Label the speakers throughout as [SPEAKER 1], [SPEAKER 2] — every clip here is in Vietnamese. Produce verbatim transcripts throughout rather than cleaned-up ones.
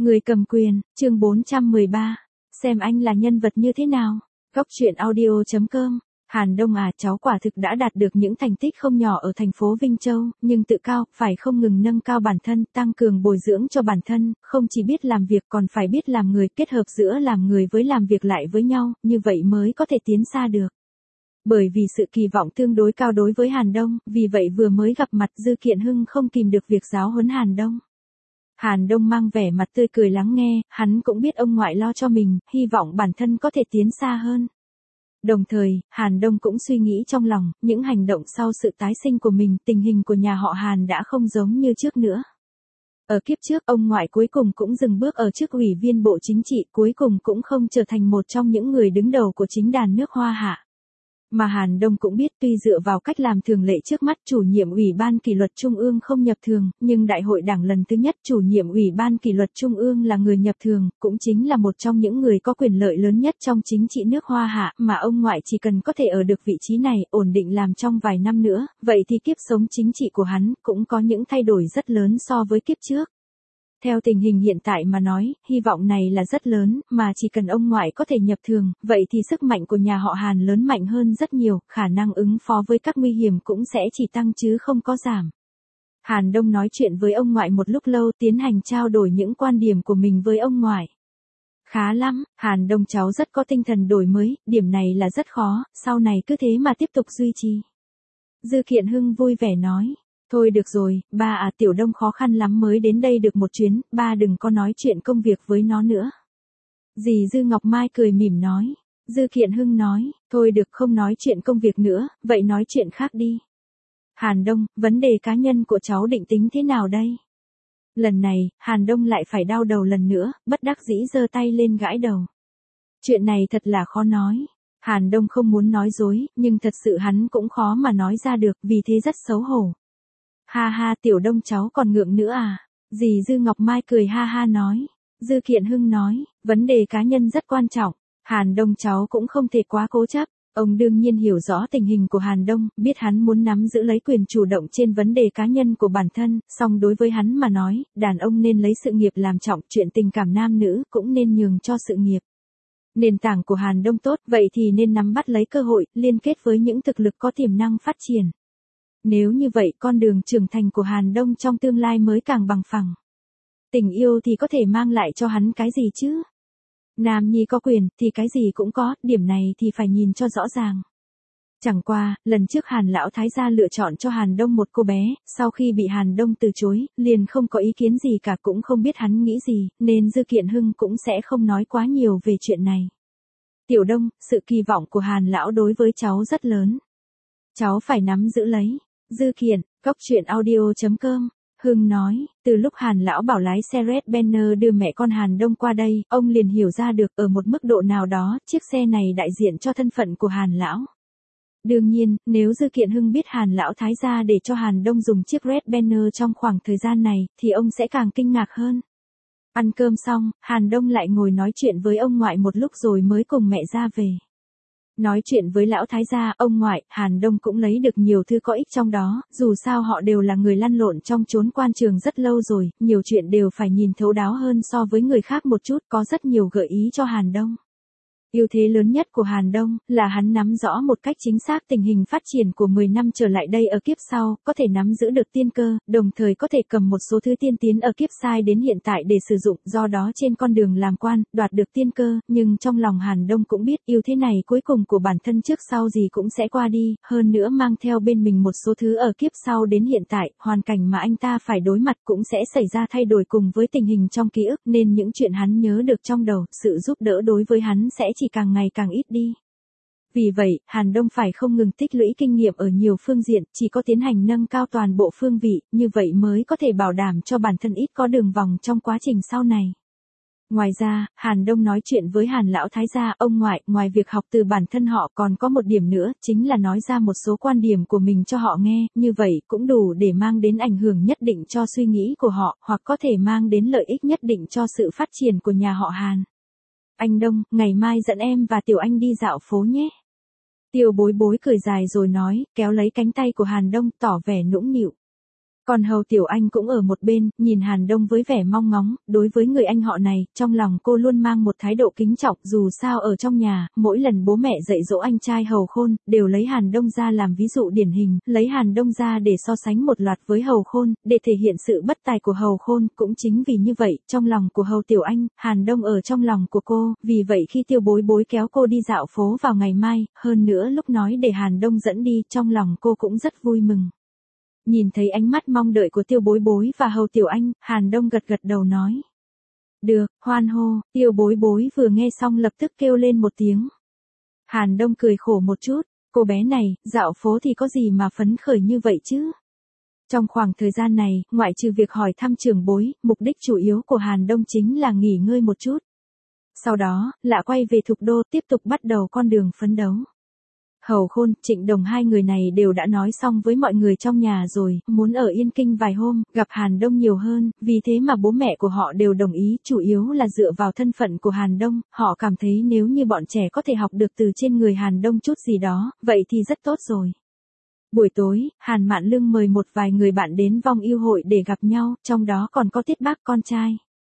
[SPEAKER 1] Người cầm quyền, chương bốn trăm mười ba. Xem anh là nhân vật như thế nào. Góc truyện audio chấm com. Hàn Đông à, cháu quả thực đã đạt được những thành tích không nhỏ ở thành phố Vinh Châu, nhưng tự cao, phải không ngừng nâng cao bản thân, tăng cường bồi dưỡng cho bản thân, không chỉ biết làm việc còn phải biết làm người, kết hợp giữa làm người với làm việc lại với nhau, như vậy mới có thể tiến xa được. Bởi vì sự kỳ vọng tương đối cao đối với Hàn Đông, vì vậy vừa mới gặp mặt Dư Kiện Hưng không kìm được việc giáo huấn Hàn Đông. Hàn Đông mang vẻ mặt tươi cười lắng nghe, hắn cũng biết ông ngoại lo cho mình, hy vọng bản thân có thể tiến xa hơn. Đồng thời, Hàn Đông cũng suy nghĩ trong lòng, những hành động sau sự tái sinh của mình, tình hình của nhà họ Hàn đã không giống như trước nữa. Ở kiếp trước, ông ngoại cuối cùng cũng dừng bước ở chức ủy viên Bộ Chính trị, cuối cùng cũng không trở thành một trong những người đứng đầu của chính đàn nước Hoa Hạ. Mà Hàn Đông cũng biết tuy dựa vào cách làm thường lệ trước mắt chủ nhiệm Ủy ban Kỷ luật Trung ương không nhập thường, nhưng đại hội đảng lần thứ nhất chủ nhiệm Ủy ban Kỷ luật Trung ương là người nhập thường, cũng chính là một trong những người có quyền lợi lớn nhất trong chính trị nước Hoa Hạ, mà ông ngoại chỉ cần có thể ở được vị trí này, ổn định làm trong vài năm nữa, vậy thì kiếp sống chính trị của hắn cũng có những thay đổi rất lớn so với kiếp trước. Theo tình hình hiện tại mà nói, hy vọng này là rất lớn, mà chỉ cần ông ngoại có thể nhập thường, vậy thì sức mạnh của nhà họ Hàn lớn mạnh hơn rất nhiều, khả năng ứng phó với các nguy hiểm cũng sẽ chỉ tăng chứ không có giảm. Hàn Đông nói chuyện với ông ngoại một lúc lâu, tiến hành trao đổi những quan điểm của mình với ông ngoại. Khá lắm, Hàn Đông cháu rất có tinh thần đổi mới, điểm này là rất khó, sau này cứ thế mà tiếp tục duy trì. Dư Kiện Hưng vui vẻ nói. Thôi được rồi, ba à, Tiểu Đông khó khăn lắm mới đến đây được một chuyến, ba đừng có nói chuyện công việc với nó nữa. Dì Dư Ngọc Mai cười mỉm nói. Dư Kiện Hưng nói, thôi được không nói chuyện công việc nữa, vậy nói chuyện khác đi. Hàn Đông, vấn đề cá nhân của cháu định tính thế nào đây? Lần này, Hàn Đông lại phải đau đầu lần nữa, bất đắc dĩ giơ tay lên gãi đầu. Chuyện này thật là khó nói. Hàn Đông không muốn nói dối, nhưng thật sự hắn cũng khó mà nói ra được, vì thế rất xấu hổ. Ha ha, Tiểu Đông cháu còn ngượng nữa à? Dì Dư Ngọc Mai cười ha ha nói. Dư Kiện Hưng nói, vấn đề cá nhân rất quan trọng. Hàn Đông cháu cũng không thể quá cố chấp. Ông đương nhiên hiểu rõ tình hình của Hàn Đông, biết hắn muốn nắm giữ lấy quyền chủ động trên vấn đề cá nhân của bản thân, song đối với hắn mà nói, đàn ông nên lấy sự nghiệp làm trọng, chuyện tình cảm nam nữ cũng nên nhường cho sự nghiệp. Nền tảng của Hàn Đông tốt, vậy thì nên nắm bắt lấy cơ hội, liên kết với những thực lực có tiềm năng phát triển. Nếu như vậy, con đường trưởng thành của Hàn Đông trong tương lai mới càng bằng phẳng. Tình yêu thì có thể mang lại cho hắn cái gì chứ? Nam nhi có quyền, thì cái gì cũng có, điểm này thì phải nhìn cho rõ ràng. Chẳng qua, lần trước Hàn Lão Thái gia lựa chọn cho Hàn Đông một cô bé, sau khi bị Hàn Đông từ chối, liền không có ý kiến gì cả, cũng không biết hắn nghĩ gì, nên Dư Kiện Hưng cũng sẽ không nói quá nhiều về chuyện này. Tiểu Đông, sự kỳ vọng của Hàn Lão đối với cháu rất lớn. Cháu phải nắm giữ lấy. Dư Kiện, góc truyện audio chấm com. Hưng nói, từ lúc Hàn Lão bảo lái xe Red Banner đưa mẹ con Hàn Đông qua đây, ông liền hiểu ra được ở một mức độ nào đó, chiếc xe này đại diện cho thân phận của Hàn Lão. Đương nhiên, nếu Dư Kiện Hưng biết Hàn Lão Thái gia để cho Hàn Đông dùng chiếc Red Banner trong khoảng thời gian này, thì ông sẽ càng kinh ngạc hơn. Ăn cơm xong, Hàn Đông lại ngồi nói chuyện với ông ngoại một lúc rồi mới cùng mẹ ra về. Nói chuyện với lão thái gia, ông ngoại, Hàn Đông cũng lấy được nhiều thứ có ích trong đó, dù sao họ đều là người lăn lộn trong chốn quan trường rất lâu rồi, nhiều chuyện đều phải nhìn thấu đáo hơn so với người khác một chút, có rất nhiều gợi ý cho Hàn Đông. Ưu thế lớn nhất của Hàn Đông là hắn nắm rõ một cách chính xác tình hình phát triển của mười năm trở lại đây ở kiếp sau, có thể nắm giữ được tiên cơ, đồng thời có thể cầm một số thứ tiên tiến ở kiếp sai đến hiện tại để sử dụng, do đó trên con đường làm quan, đoạt được tiên cơ, nhưng trong lòng Hàn Đông cũng biết ưu thế này cuối cùng của bản thân trước sau gì cũng sẽ qua đi, hơn nữa mang theo bên mình một số thứ ở kiếp sau đến hiện tại, hoàn cảnh mà anh ta phải đối mặt cũng sẽ xảy ra thay đổi cùng với tình hình trong ký ức, nên những chuyện hắn nhớ được trong đầu, sự giúp đỡ đối với hắn sẽ chỉ càng ngày càng ít đi. Vì vậy, Hàn Đông phải không ngừng tích lũy kinh nghiệm ở nhiều phương diện, chỉ có tiến hành nâng cao toàn bộ phương vị, như vậy mới có thể bảo đảm cho bản thân ít có đường vòng trong quá trình sau này. Ngoài ra, Hàn Đông nói chuyện với Hàn Lão Thái gia, ông ngoại, ngoài việc học từ bản thân họ còn có một điểm nữa, chính là nói ra một số quan điểm của mình cho họ nghe, như vậy cũng đủ để mang đến ảnh hưởng nhất định cho suy nghĩ của họ, hoặc có thể mang đến lợi ích nhất định cho sự phát triển của nhà họ Hàn. Anh Đông, ngày mai dẫn em và Tiểu Anh đi dạo phố nhé. Tiêu Bối Bối cười dài rồi nói, kéo lấy cánh tay của Hàn Đông, tỏ vẻ nũng nịu. Còn Hầu Tiểu Anh cũng ở một bên, nhìn Hàn Đông với vẻ mong ngóng, đối với người anh họ này, trong lòng cô luôn mang một thái độ kính trọng, dù sao ở trong nhà, mỗi lần bố mẹ dạy dỗ anh trai Hầu Khôn, đều lấy Hàn Đông ra làm ví dụ điển hình, lấy Hàn Đông ra để so sánh một loạt với Hầu Khôn, để thể hiện sự bất tài của Hầu Khôn, cũng chính vì như vậy, trong lòng của Hầu Tiểu Anh, Hàn Đông ở trong lòng của cô, vì vậy khi Tiêu Bối Bối kéo cô đi dạo phố vào ngày mai, hơn nữa lúc nói để Hàn Đông dẫn đi, trong lòng cô cũng rất vui mừng. Nhìn thấy ánh mắt mong đợi của Tiêu Bối Bối và Hầu Tiểu Anh, Hàn Đông gật gật đầu nói. Được, hoan hô, Tiêu Bối Bối vừa nghe xong lập tức kêu lên một tiếng. Hàn Đông cười khổ một chút, cô bé này, dạo phố thì có gì mà phấn khởi như vậy chứ? Trong khoảng thời gian này, ngoại trừ việc hỏi thăm trưởng bối, mục đích chủ yếu của Hàn Đông chính là nghỉ ngơi một chút. Sau đó, lại quay về Thục Đô tiếp tục bắt đầu con đường phấn đấu. Hầu Khôn, Trịnh Đồng hai người này đều đã nói xong với mọi người trong nhà rồi, muốn ở Yên Kinh vài hôm, gặp Hàn Đông nhiều hơn, vì thế mà bố mẹ của họ đều đồng ý, chủ yếu là dựa vào thân phận của Hàn Đông, họ cảm thấy nếu như bọn trẻ có thể học được từ trên người Hàn Đông chút gì đó, vậy thì rất tốt rồi. Buổi tối, Hàn Mạn Lương mời một vài người bạn đến vong yêu hội để gặp nhau, trong đó còn có Tiết Bác con trai.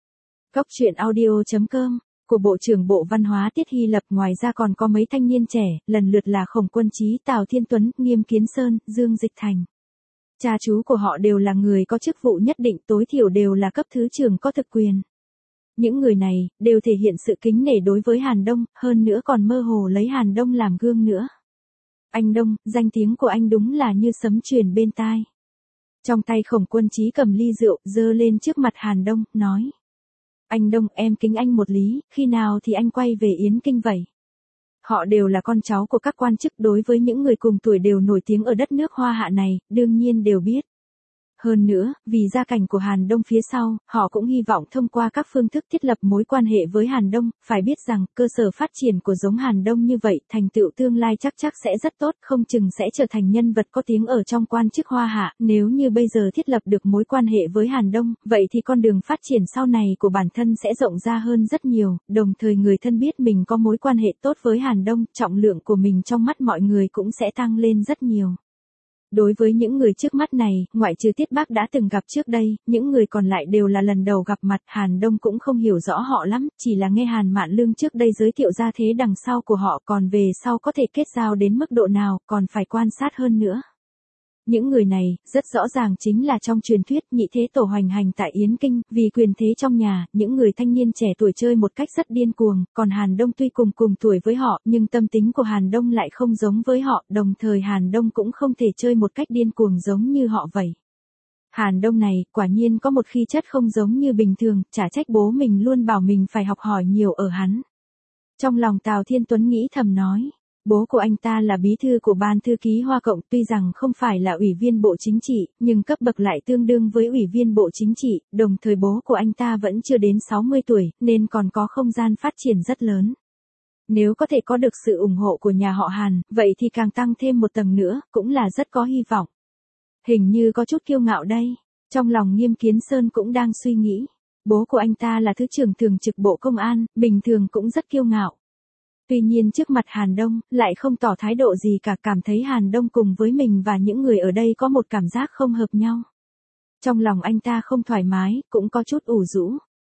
[SPEAKER 1] Góc truyện audio chấm com của Bộ trưởng Bộ Văn hóa Tiết Hy Lập, ngoài ra còn có mấy thanh niên trẻ, lần lượt là Khổng Quân Chí, Tào Thiên Tuấn, Nghiêm Kiến Sơn, Dương Dịch Thành. Cha chú của họ đều là người có chức vụ nhất định, tối thiểu đều là cấp thứ trưởng có thực quyền. Những người này, đều thể hiện sự kính nể đối với Hàn Đông, hơn nữa còn mơ hồ lấy Hàn Đông làm gương nữa. Anh Đông, danh tiếng của anh đúng là như sấm truyền bên tai. Trong tay Khổng Quân Chí cầm ly rượu, giơ lên trước mặt Hàn Đông, nói. Anh Đông, em kính anh một lý, khi nào thì anh quay về Yến Kinh vậy? Họ đều là con cháu của các quan chức, đối với những người cùng tuổi đều nổi tiếng ở đất nước Hoa Hạ này, đương nhiên đều biết. Hơn nữa, vì gia cảnh của Hàn Đông phía sau, họ cũng hy vọng thông qua các phương thức thiết lập mối quan hệ với Hàn Đông, phải biết rằng, cơ sở phát triển của giống Hàn Đông như vậy, thành tựu tương lai chắc chắc sẽ rất tốt, không chừng sẽ trở thành nhân vật có tiếng ở trong quan chức Hoa Hạ, nếu như bây giờ thiết lập được mối quan hệ với Hàn Đông, vậy thì con đường phát triển sau này của bản thân sẽ rộng ra hơn rất nhiều, đồng thời người thân biết mình có mối quan hệ tốt với Hàn Đông, trọng lượng của mình trong mắt mọi người cũng sẽ tăng lên rất nhiều. Đối với những người trước mắt này, ngoại trừ Tiết Bác đã từng gặp trước đây, những người còn lại đều là lần đầu gặp mặt, Hàn Đông cũng không hiểu rõ họ lắm, chỉ là nghe Hàn Mạn Lương trước đây giới thiệu ra thế đằng sau của họ, còn về sau có thể kết giao đến mức độ nào, còn phải quan sát hơn nữa. Những người này, rất rõ ràng chính là trong truyền thuyết nhị thế tổ hoành hành tại Yến Kinh, vì quyền thế trong nhà, những người thanh niên trẻ tuổi chơi một cách rất điên cuồng, còn Hàn Đông tuy cùng cùng tuổi với họ, nhưng tâm tính của Hàn Đông lại không giống với họ, đồng thời Hàn Đông cũng không thể chơi một cách điên cuồng giống như họ vậy. Hàn Đông này, quả nhiên có một khí chất không giống như bình thường, chả trách bố mình luôn bảo mình phải học hỏi nhiều ở hắn. Trong lòng Tào Thiên Tuấn nghĩ thầm nói. Bố của anh ta là bí thư của ban thư ký Hoa Cộng, tuy rằng không phải là ủy viên Bộ Chính trị, nhưng cấp bậc lại tương đương với ủy viên Bộ Chính trị, đồng thời bố của anh ta vẫn chưa đến sáu mươi tuổi, nên còn có không gian phát triển rất lớn. Nếu có thể có được sự ủng hộ của nhà họ Hàn, vậy thì càng tăng thêm một tầng nữa, cũng là rất có hy vọng. Hình như có chút kiêu ngạo đây. Trong lòng Nghiêm Kiến Sơn cũng đang suy nghĩ. Bố của anh ta là thứ trưởng thường trực Bộ Công an, bình thường cũng rất kiêu ngạo. Tuy nhiên trước mặt Hàn Đông, lại không tỏ thái độ gì cả, cảm thấy Hàn Đông cùng với mình và những người ở đây có một cảm giác không hợp nhau. Trong lòng anh ta không thoải mái, cũng có chút ủ rũ.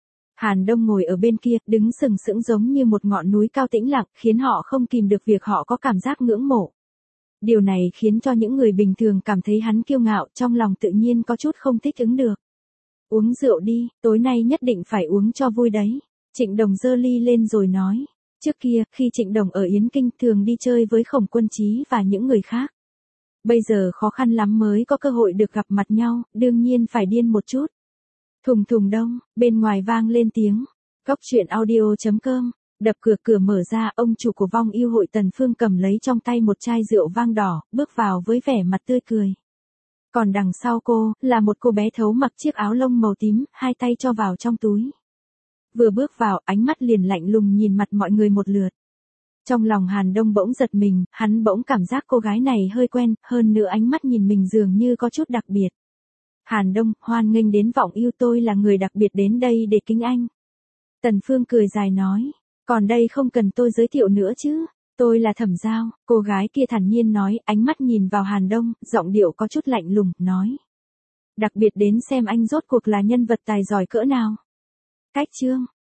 [SPEAKER 1] Hàn Đông ngồi ở bên kia, đứng sừng sững giống như một ngọn núi cao tĩnh lặng, khiến họ không kìm được việc họ có cảm giác ngưỡng mộ. Điều này khiến cho những người bình thường cảm thấy hắn kiêu ngạo, trong lòng tự nhiên có chút không thích ứng được. Uống rượu đi, tối nay nhất định phải uống cho vui đấy. Trịnh Đồng giơ ly lên rồi nói. Trước kia, khi Trịnh Đồng ở Yến Kinh thường đi chơi với Khổng Quân Chí và những người khác. Bây giờ khó khăn lắm mới có cơ hội được gặp mặt nhau, đương nhiên phải điên một chút. Thùng thùng đông, bên ngoài vang lên tiếng. Góc truyện audio chấm com, đập cửa cửa mở ra, ông chủ của vong yêu hội Tần Phương cầm lấy trong tay một chai rượu vang đỏ, bước vào với vẻ mặt tươi cười. Còn đằng sau cô, là một cô bé thấu mặc chiếc áo lông màu tím, hai tay cho vào trong túi. Vừa bước vào, ánh mắt liền lạnh lùng nhìn mặt mọi người một lượt. Trong lòng Hàn Đông bỗng giật mình, hắn bỗng cảm giác cô gái này hơi quen, hơn nữa ánh mắt nhìn mình dường như có chút đặc biệt. Hàn Đông, hoan nghênh đến vọng yêu, tôi là người đặc biệt đến đây để kính anh. Tần Phương cười dài nói, còn đây không cần tôi giới thiệu nữa chứ, tôi là Thẩm Giao, cô gái kia thản nhiên nói, ánh mắt nhìn vào Hàn Đông, giọng điệu có chút lạnh lùng, nói. Đặc biệt đến xem anh rốt cuộc là nhân vật tài giỏi cỡ nào. Cách chương